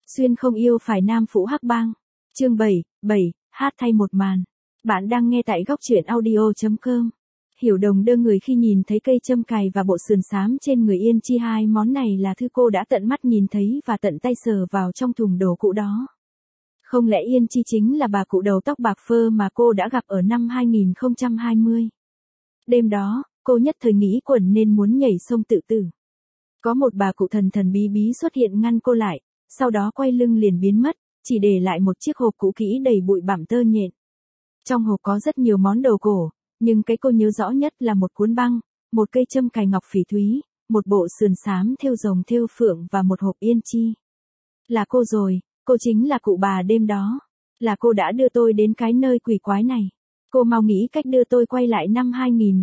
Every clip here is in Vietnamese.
Xuyên không yêu phải nam phụ hắc bang. Chương 7, hát thay một màn. Bạn đang nghe tại góc truyện audio.com. Hiểu Đồng đưa người khi nhìn thấy cây châm cài và bộ sườn xám trên người Yên Chi, hai món này là thứ cô đã tận mắt nhìn thấy và tận tay sờ vào trong thùng đồ cũ đó. Không lẽ Yên Chi chính là bà cụ đầu tóc bạc phơ mà cô đã gặp ở năm 2020? Đêm đó, cô nhất thời nghĩ quẩn nên muốn nhảy sông tự tử. Có một bà cụ thần thần bí bí xuất hiện ngăn cô lại, sau đó quay lưng liền biến mất, chỉ để lại một chiếc hộp cũ kỹ đầy bụi bặm tơ nhện. Trong hộp có rất nhiều món đồ cổ, nhưng cái cô nhớ rõ nhất là một cuốn băng, một cây châm cài ngọc phỉ thúy, một bộ sườn xám thêu rồng thêu phượng và một hộp Yên Chi. Là cô rồi, cô chính là cụ bà đêm đó. Là cô đã đưa tôi đến cái nơi quỷ quái này. Cô mau nghĩ cách đưa tôi quay lại năm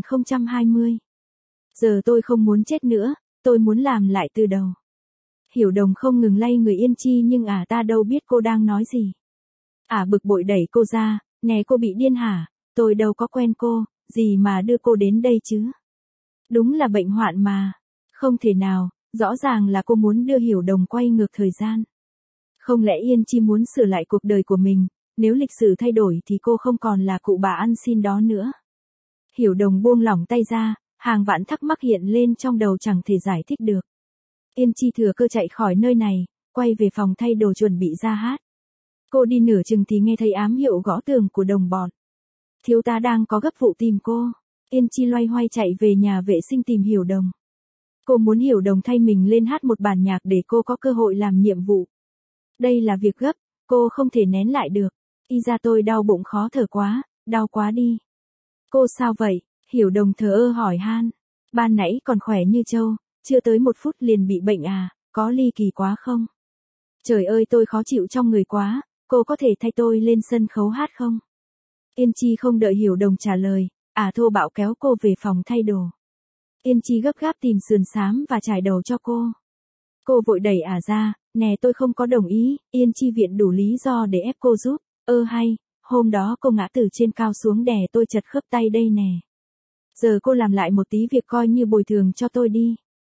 2020. Giờ tôi không muốn chết nữa, tôi muốn làm lại từ đầu. Hiểu Đồng không ngừng lay người Yên Chi nhưng ta đâu biết cô đang nói gì. Bực bội đẩy cô ra, nè cô bị điên hả, tôi đâu có quen cô, gì mà đưa cô đến đây chứ. Đúng là bệnh hoạn mà. Không thể nào, rõ ràng là cô muốn đưa Hiểu Đồng quay ngược thời gian. Không lẽ Yên Chi muốn sửa lại cuộc đời của mình, nếu lịch sử thay đổi thì cô không còn là cụ bà ăn xin đó nữa. Hiểu Đồng buông lỏng tay ra, hàng vạn thắc mắc hiện lên trong đầu chẳng thể giải thích được. Yên Chi thừa cơ chạy khỏi nơi này, quay về phòng thay đồ chuẩn bị ra hát. Cô đi nửa chừng thì nghe thấy ám hiệu gõ tường của đồng bọn. Thiếu tá đang có gấp vụ tìm cô. Yên Chi loay hoay chạy về nhà vệ sinh tìm Hiểu Đồng. Cô muốn Hiểu Đồng thay mình lên hát một bản nhạc để cô có cơ hội làm nhiệm vụ. Đây là việc gấp, cô không thể nén lại được. Ra tôi đau bụng khó thở quá, đau quá đi. Cô sao vậy? Hiểu Đồng thờ ơ hỏi han. Ban nãy còn khỏe như trâu, chưa tới 1 phút liền bị bệnh có ly kỳ quá không? Trời ơi tôi khó chịu trong người quá, cô có thể thay tôi lên sân khấu hát không? Yên Chi không đợi Hiểu Đồng trả lời, thô bạo kéo cô về phòng thay đồ. Yên Chi gấp gáp tìm sườn xám và trải đầu cho cô. Cô vội đẩy ra, nè tôi không có đồng ý, Yên Chi viện đủ lý do để ép cô giúp. Hay, hôm đó cô ngã từ trên cao xuống đè tôi chật khớp tay đây nè. Giờ cô làm lại một tí việc coi như bồi thường cho tôi đi.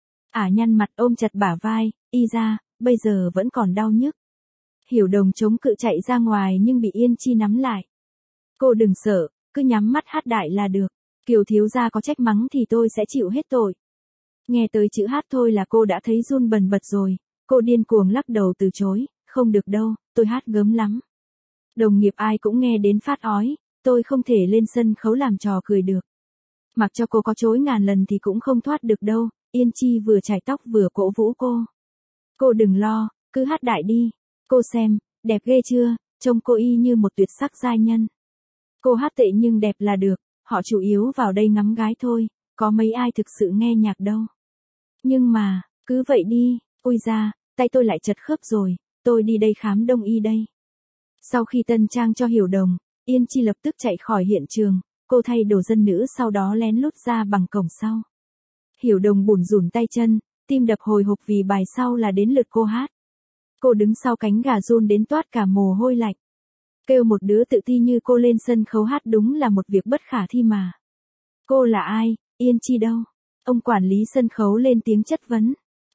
Nhăn mặt ôm chặt bả vai, ra, bây giờ vẫn còn đau nhức. Hiểu Đồng chống cự chạy ra ngoài nhưng bị Yên Chi nắm lại. Cô đừng sợ, cứ nhắm mắt hát đại là được. Kiều thiếu gia có trách mắng thì tôi sẽ chịu hết tội. Nghe tới chữ hát thôi là cô đã thấy run bần bật rồi. Cô điên cuồng lắc đầu từ chối, không được đâu, tôi hát gớm lắm. Đồng nghiệp ai cũng nghe đến phát ói, tôi không thể lên sân khấu làm trò cười được. Mặc cho cô có chối ngàn lần thì cũng không thoát được đâu. Yên Chi vừa chải tóc vừa cổ vũ cô. Cô đừng lo, cứ hát đại đi. Cô xem, đẹp ghê chưa, trông cô y như một tuyệt sắc giai nhân. Cô hát tệ nhưng đẹp là được, họ chủ yếu vào đây ngắm gái thôi, có mấy ai thực sự nghe nhạc đâu. Nhưng mà, cứ vậy đi, ôi da, tay tôi lại chật khớp rồi, tôi đi đây khám đông y đây. Sau khi tân trang cho Hiểu Đồng, Yên Chi lập tức chạy khỏi hiện trường, cô thay đồ dân nữ sau đó lén lút ra bằng cổng sau. Hiểu Đồng bủn rủn tay chân, tim đập hồi hộp vì bài sau là đến lượt cô hát. Cô đứng sau cánh gà run đến toát cả mồ hôi lạnh. Kêu một đứa tự ti như cô lên sân khấu hát đúng là một việc bất khả thi mà. Cô là ai, Yên Chi đâu? Ông quản lý sân khấu lên tiếng chất vấn.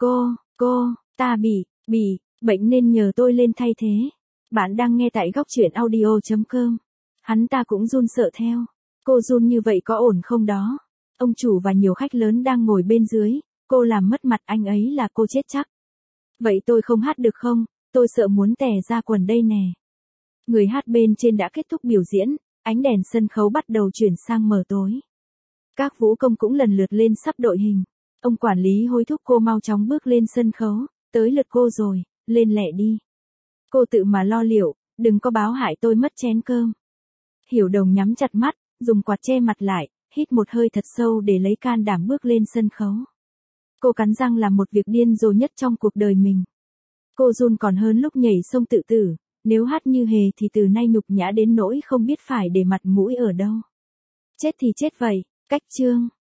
Ta bị bệnh nên nhờ tôi lên thay thế. Bạn đang nghe tại góc truyện audio.com. Hắn ta cũng run sợ theo. Cô run như vậy có ổn không đó? Ông chủ và nhiều khách lớn đang ngồi bên dưới, cô làm mất mặt anh ấy là cô chết chắc. Vậy tôi không hát được không? Tôi sợ muốn tè ra quần đây nè. Người hát bên trên đã kết thúc biểu diễn, ánh đèn sân khấu bắt đầu chuyển sang mờ tối. Các vũ công cũng lần lượt lên sắp đội hình. Ông quản lý hối thúc cô mau chóng bước lên sân khấu, tới lượt cô rồi, lên lẹ đi. Cô tự mà lo liệu, đừng có báo hại tôi mất chén cơm. Hiểu Đồng nhắm chặt mắt, dùng quạt che mặt lại, hít một hơi thật sâu để lấy can đảm bước lên sân khấu. Cô cắn răng làm một việc điên rồ nhất trong cuộc đời mình. Cô run còn hơn lúc nhảy sông tự tử, nếu hát như hề thì từ nay nhục nhã đến nỗi không biết phải để mặt mũi ở đâu. Chết thì chết vậy, cách chương.